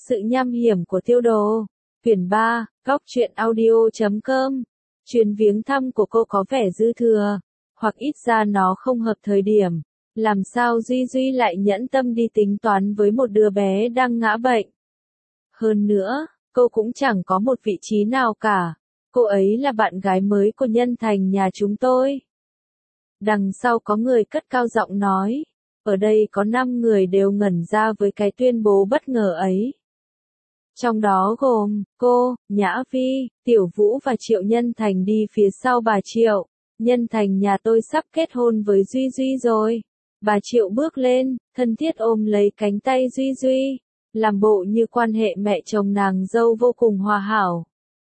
Sự nham hiểm của tiêu đồ. Quyển 3, Góc truyện audio.com. Chuyến viếng thăm của cô có vẻ dư thừa, hoặc ít ra nó không hợp thời điểm. Làm sao Duy Duy lại nhẫn tâm đi tính toán với một đứa bé đang ngã bệnh? Hơn nữa, cô cũng chẳng có một vị trí nào cả. Cô ấy là bạn gái mới của Nhân Thành nhà chúng tôi. Đằng sau có người cất cao giọng nói. Ở đây có 5 người đều ngẩn ra với cái tuyên bố bất ngờ ấy. Trong đó gồm, cô, Nhã Vi, Tiểu Vũ và Triệu Nhân Thành đi phía sau bà Triệu. Nhân Thành nhà tôi sắp kết hôn với Duy Duy rồi. Bà Triệu bước lên, thân thiết ôm lấy cánh tay Duy Duy, làm bộ như quan hệ mẹ chồng nàng dâu vô cùng hòa hảo.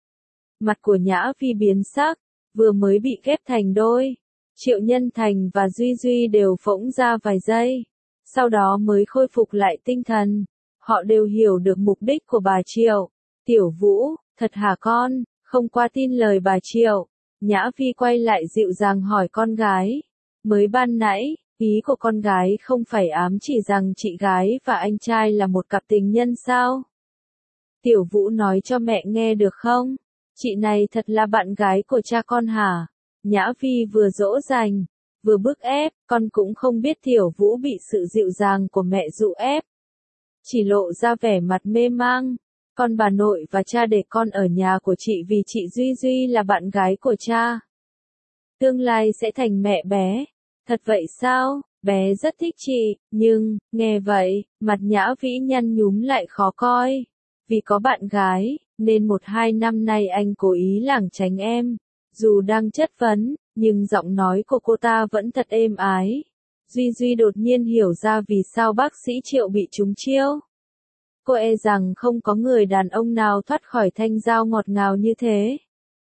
Mặt của Nhã Vi biến sắc, vừa mới bị ghép thành đôi. Triệu Nhân Thành và Duy Duy đều phỗng ra vài giây, sau đó mới khôi phục lại tinh thần. Họ đều hiểu được mục đích của bà Triệu. Tiểu Vũ, thật hả con, không qua tin lời bà Triệu. Nhã Vi quay lại dịu dàng hỏi con gái. Mới ban nãy, ý của con gái không phải ám chỉ rằng chị gái và anh trai là một cặp tình nhân sao? Tiểu Vũ nói cho mẹ nghe được không? Chị này thật là bạn gái của cha con hả? Nhã Vi vừa dỗ dành, vừa bức ép, con cũng không biết Tiểu Vũ bị sự dịu dàng của mẹ dụ ép. Chỉ lộ ra vẻ mặt mê mang. Con bà nội và cha để con ở nhà của chị vì chị Duy Duy là bạn gái của cha. Tương lai sẽ thành mẹ bé. Thật vậy sao? Bé rất thích chị, nhưng, nghe vậy, mặt Nhã Vĩ nhăn nhúm lại khó coi. Vì có bạn gái, nên 1-2 năm nay anh cố ý lảng tránh em. Dù đang chất vấn, nhưng giọng nói của cô ta vẫn thật êm ái. Duy Duy đột nhiên hiểu ra vì sao bác sĩ Triệu bị trúng chiêu. Cô e rằng không có người đàn ông nào thoát khỏi thanh dao ngọt ngào như thế.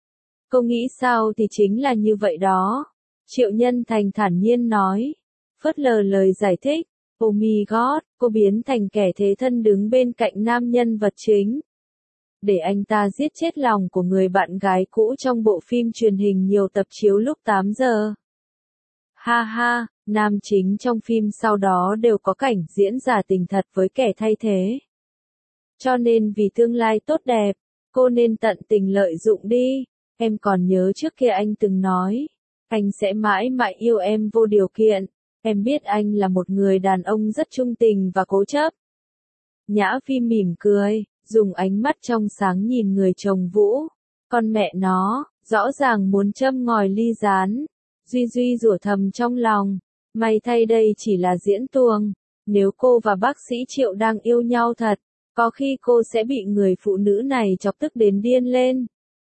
Cô nghĩ sao thì chính là như vậy đó. Triệu Nhân Thành thản nhiên nói. Phớt lờ lời giải thích. Oh my god, cô biến thành kẻ thế thân đứng bên cạnh nam nhân vật chính. Để anh ta giết chết lòng của người bạn gái cũ trong bộ phim truyền hình nhiều tập chiếu lúc 8 giờ. Ha ha, nam chính trong phim sau đó đều có cảnh diễn giả tình thật với kẻ thay thế. Cho nên vì tương lai tốt đẹp, cô nên tận tình lợi dụng đi. Em còn nhớ trước kia anh từng nói, anh sẽ mãi mãi yêu em vô điều kiện. Em biết anh là một người đàn ông rất trung tình và cố chấp. Nhã Vi mỉm cười, dùng ánh mắt trong sáng nhìn người chồng Vũ. Con mẹ nó, rõ ràng muốn châm ngòi ly gián. Duy Duy rủa thầm trong lòng. May thay đây chỉ là diễn tuồng. Nếu cô và bác sĩ Triệu đang yêu nhau thật, có khi cô sẽ bị người phụ nữ này chọc tức đến điên lên.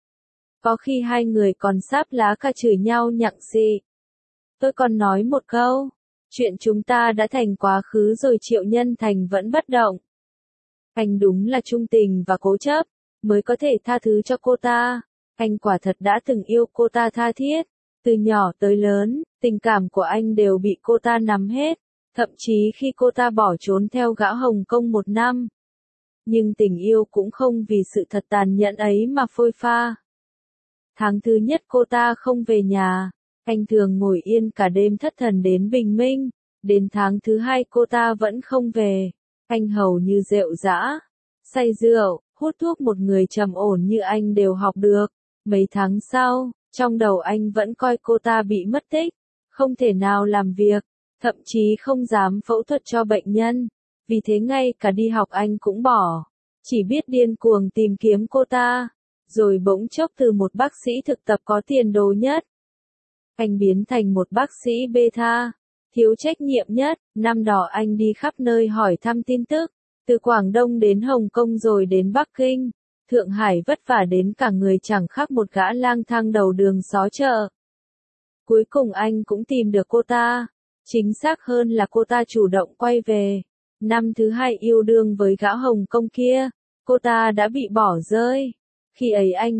Có khi hai người còn sáp lá cả chửi nhau nhặng xị. Tôi còn nói một câu. Chuyện chúng ta đã thành quá khứ rồi. Triệu Nhân Thành vẫn bất động. Anh đúng là trung tình và cố chấp, mới có thể tha thứ cho cô ta. Anh quả thật đã từng yêu cô ta tha thiết. Từ nhỏ tới lớn, tình cảm của anh đều bị cô ta nắm hết. Thậm chí khi cô ta bỏ trốn theo gã Hồng Kông 1 năm. Nhưng tình yêu cũng không vì sự thật tàn nhẫn ấy mà phôi pha. Tháng thứ nhất cô ta không về nhà. Anh thường ngồi yên cả đêm thất thần đến bình minh. Đến tháng thứ 2 cô ta vẫn không về. Anh hầu như rệu rã, say rượu, hút thuốc. Một người trầm ổn như anh đều học được. Mấy tháng sau, trong đầu anh vẫn coi cô ta bị mất tích, không thể nào làm việc, thậm chí không dám phẫu thuật cho bệnh nhân. Vì thế ngay cả đi học anh cũng bỏ, chỉ biết điên cuồng tìm kiếm cô ta. Rồi bỗng chốc từ một bác sĩ thực tập có tiền đồ nhất, anh biến thành một bác sĩ beta, thiếu trách nhiệm nhất. Năm đó anh đi khắp nơi hỏi thăm tin tức, từ Quảng Đông đến Hồng Kông rồi đến Bắc Kinh, Thượng Hải, vất vả đến cả người chẳng khác một gã lang thang đầu đường xó chợ. Cuối cùng anh cũng tìm được cô ta, chính xác hơn là cô ta chủ động quay về. Năm thứ 2 yêu đương với gã Hồng Kông kia, cô ta đã bị bỏ rơi. Khi ấy anh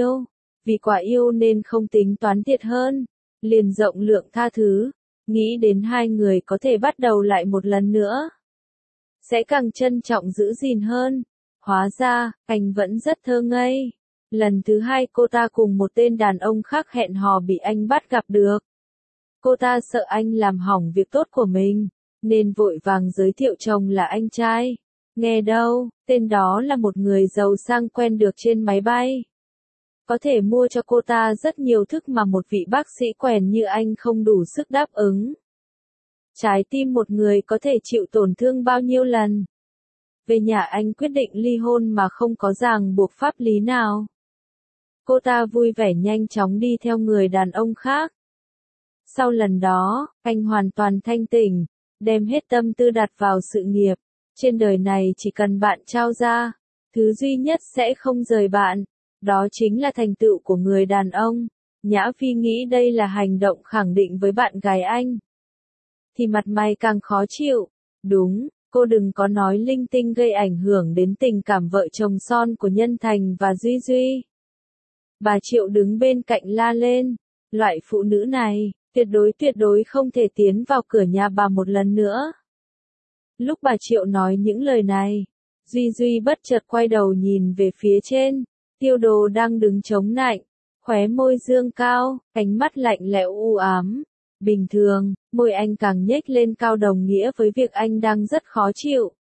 vì quả yêu nên không tính toán thiệt hơn, liền rộng lượng tha thứ, nghĩ đến hai người có thể bắt đầu lại một lần nữa, sẽ càng trân trọng giữ gìn hơn. Hóa ra, anh vẫn rất thơ ngây. Lần thứ 2 cô ta cùng một tên đàn ông khác hẹn hò bị anh bắt gặp được. Cô ta sợ anh làm hỏng việc tốt của mình, nên vội vàng giới thiệu chồng là anh trai. Nghe đâu, tên đó là một người giàu sang quen được trên máy bay. Có thể mua cho cô ta rất nhiều thức mà một vị bác sĩ quèn như anh không đủ sức đáp ứng. Trái tim một người có thể chịu tổn thương bao nhiêu lần. Về nhà anh quyết định ly hôn mà không có ràng buộc pháp lý nào. Cô ta vui vẻ nhanh chóng đi theo người đàn ông khác. Sau lần đó, anh hoàn toàn thanh tỉnh, đem hết tâm tư đặt vào sự nghiệp. Trên đời này chỉ cần bạn trao ra, thứ duy nhất sẽ không rời bạn, đó chính là thành tựu của người đàn ông. Nhã Phi nghĩ đây là hành động khẳng định với bạn gái anh. Thì mặt mày càng khó chịu. Đúng, cô đừng có nói linh tinh gây ảnh hưởng đến tình cảm vợ chồng son của Nhân Thành và Duy Duy. Bà Triệu đứng bên cạnh la lên, loại phụ nữ này, tuyệt đối không thể tiến vào cửa nhà bà một lần nữa. Lúc bà Triệu nói những lời này, Duy Duy bất chợt quay đầu nhìn về phía trên, Tiêu Đồ đang đứng chống nạnh, khóe môi dương cao, ánh mắt lạnh lẽo u ám. Bình thường, môi anh càng nhếch lên cao đồng nghĩa với việc anh đang rất khó chịu.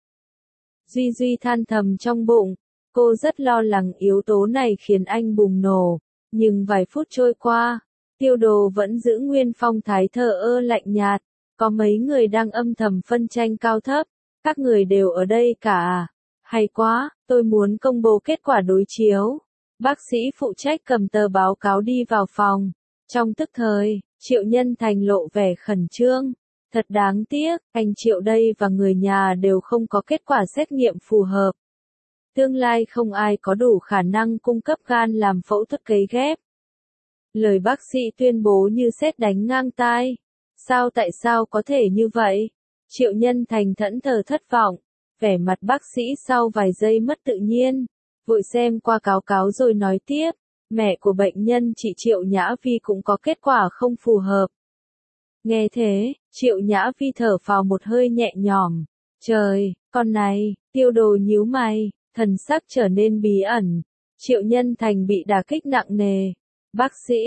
Duy Duy than thầm trong bụng, cô rất lo lắng yếu tố này khiến anh bùng nổ, nhưng vài phút trôi qua, Tiêu Đồ vẫn giữ nguyên phong thái thờ ơ lạnh nhạt, có mấy người đang âm thầm phân tranh cao thấp, các người đều ở đây cả à? Hay quá, tôi muốn công bố kết quả đối chiếu. Bác sĩ phụ trách cầm tờ báo cáo đi vào phòng, trong tức thời, Triệu Nhân Thành lộ vẻ khẩn trương. Thật đáng tiếc, anh Triệu đây và người nhà đều không có kết quả xét nghiệm phù hợp. Tương lai không ai có đủ khả năng cung cấp gan làm phẫu thuật cấy ghép. Lời bác sĩ tuyên bố như sét đánh ngang tai. Tại sao có thể như vậy? Triệu Nhân Thành thẫn thờ thất vọng. Vẻ mặt bác sĩ sau vài giây mất tự nhiên. Vội xem qua cáo cáo rồi nói tiếp. Mẹ của bệnh nhân chị Triệu Nhã Vi cũng có kết quả không phù hợp. Nghe thế, Triệu Nhã Vi thở phào một hơi nhẹ nhõm. Trời, con này, Tiêu Đồ nhíu mày, thần sắc trở nên bí ẩn. Triệu Nhân Thành bị đả kích nặng nề. Bác sĩ,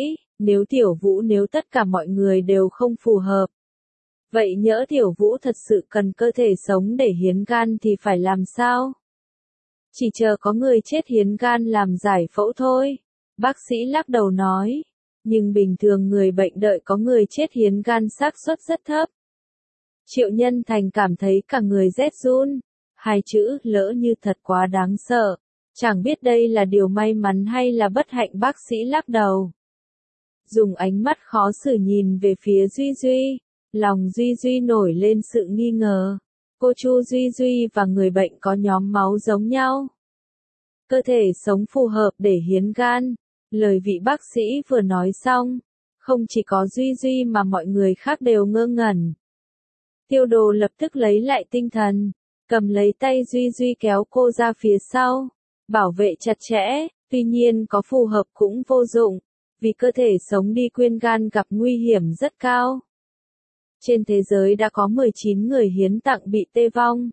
nếu tất cả mọi người đều không phù hợp. Vậy nhỡ Tiểu Vũ thật sự cần cơ thể sống để hiến gan thì phải làm sao? Chỉ chờ có người chết hiến gan làm giải phẫu thôi. Bác sĩ lắc đầu nói. Nhưng bình thường người bệnh đợi có người chết hiến gan xác suất rất thấp. Triệu Nhân Thành cảm thấy cả người rét run. Hai chữ lỡ như thật quá đáng sợ. Chẳng biết đây là điều may mắn hay là bất hạnh, bác sĩ lắc đầu. Dùng ánh mắt khó xử nhìn về phía Duy Duy. Lòng Duy Duy nổi lên sự nghi ngờ. Cô Chu Duy Duy và người bệnh có nhóm máu giống nhau. Cơ thể sống phù hợp để hiến gan. Lời vị bác sĩ vừa nói xong, không chỉ có Duy Duy mà mọi người khác đều ngơ ngẩn. Tiêu Đồ lập tức lấy lại tinh thần, cầm lấy tay Duy Duy kéo cô ra phía sau, bảo vệ chặt chẽ, tuy nhiên có phù hợp cũng vô dụng, vì cơ thể sống đi quyên gan gặp nguy hiểm rất cao. Trên thế giới đã có 19 người hiến tặng bị tê vong.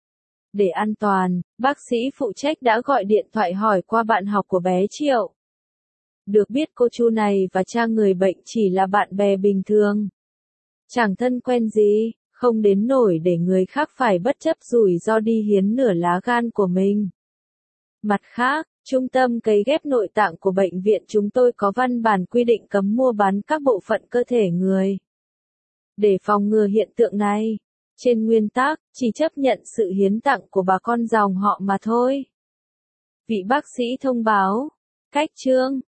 Để an toàn, bác sĩ phụ trách đã gọi điện thoại hỏi qua bạn học của bé Triệu. Được biết cô Chu này và cha người bệnh chỉ là bạn bè bình thường. Chẳng thân quen gì, không đến nổi để người khác phải bất chấp rủi ro đi hiến nửa lá gan của mình. Mặt khác, trung tâm cấy ghép nội tạng của bệnh viện chúng tôi có văn bản quy định cấm mua bán các bộ phận cơ thể người. Để phòng ngừa hiện tượng này, trên nguyên tắc, chỉ chấp nhận sự hiến tặng của bà con dòng họ mà thôi. Vị bác sĩ thông báo. Cách chương